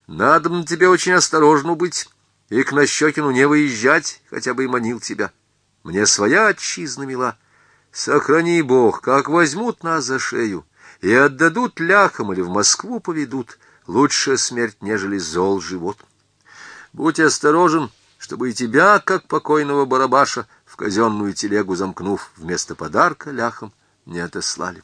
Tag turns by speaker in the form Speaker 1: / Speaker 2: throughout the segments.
Speaker 1: Надо на тебе очень осторожно быть, и к Нащекину не выезжать, хотя бы и манил тебя. Мне своя отчизна мила. Сохрани Бог, как возьмут нас за шею и отдадут ляхам или в Москву поведут, лучше смерть, нежели зол живот. Будь осторожен, чтобы и тебя, как покойного Барабаша, в казенную телегу замкнув, вместо подарка ляхам не отослали.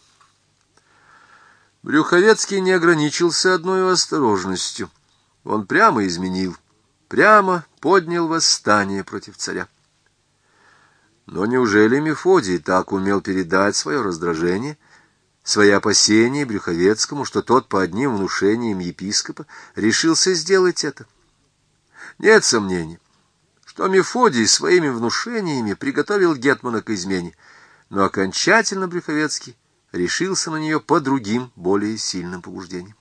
Speaker 1: Брюховецкий не ограничился одной осторожностью. Он прямо изменил, прямо поднял восстание против царя. Но неужели Мефодий так умел передать свое раздражение, свои опасения Брюховецкому, что тот по одним внушениям епископа решился сделать это? Нет сомнений, что Мефодий своими внушениями приготовил гетмана к измене, но окончательно Брюховецкий решился на нее по другим, более сильным побуждениям.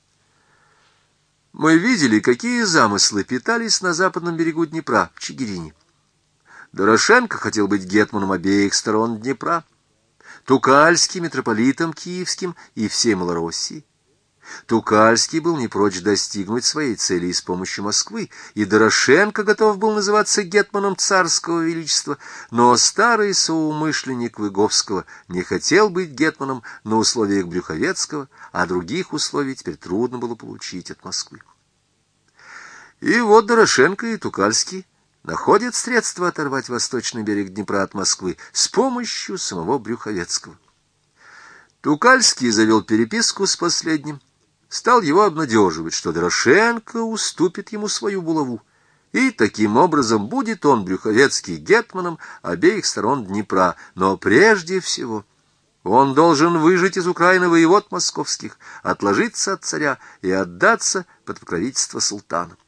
Speaker 1: Мы видели, какие замыслы питались на западном берегу Днепра, в Чигирине. Дорошенко хотел быть гетманом обеих сторон Днепра, Тукальский — митрополитом киевским и всей Малороссии. Тукальский был не прочь достигнуть своей цели и с помощью Москвы, и Дорошенко готов был называться гетманом царского величества, но старый соумышленник Выговского не хотел быть гетманом на условиях Брюховецкого, а других условий теперь трудно было получить от Москвы. И вот Дорошенко и Тукальский находят средства оторвать восточный берег Днепра от Москвы с помощью самого Брюховецкого. Тукальский завел переписку с последним, стал его обнадеживать, что Дорошенко уступит ему свою булаву, и таким образом будет он, Брюховецкий, гетманом обеих сторон Днепра, но прежде всего он должен выжать из Украины воевод московских, отложиться от царя и отдаться под покровительство султана.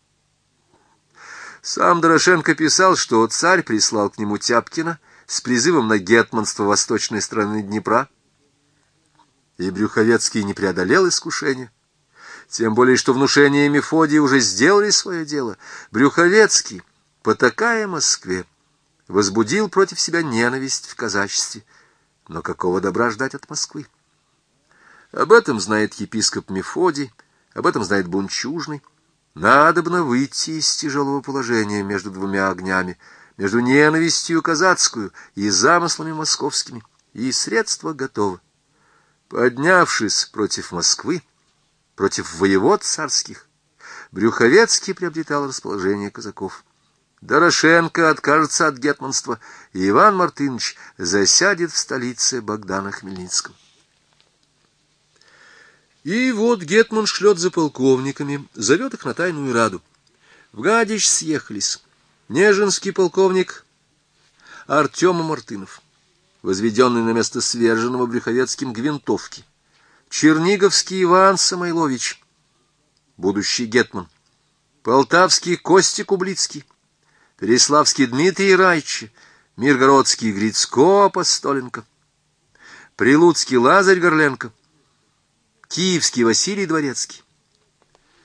Speaker 1: Сам Дорошенко писал, что царь прислал к нему Тяпкина с призывом на гетманство восточной стороны Днепра, и Брюховецкий не преодолел искушения. Тем более, что внушения Мефодия уже сделали свое дело. Брюховецкий, потакая Москве, возбудил против себя ненависть в казачестве. Но какого добра ждать от Москвы? Об этом знает епископ Мефодий, об этом знает Бунчужный. Надобно выйти из тяжелого положения между двумя огнями, между ненавистью казацкую и замыслами московскими, и средства готовы. Поднявшись против Москвы, против воевод царских, Брюховецкий приобретал расположение казаков. Дорошенко откажется от гетманства, и Иван Мартынович засядет в столице Богдана Хмельницкого. И вот гетман шлет за полковниками, зовет их на тайную раду. В Гадич съехались Нежинский полковник Артем Мартынов, возведенный на место сверженного Брюховецким Гвинтовки, Черниговский Иван Самойлович, будущий гетман, Полтавский Костя Кублицкий, Переславский Дмитрий Райчи, Миргородский Грицко Апостоленко, Прилуцкий Лазарь Горленко, Киевский Василий Дворецкий,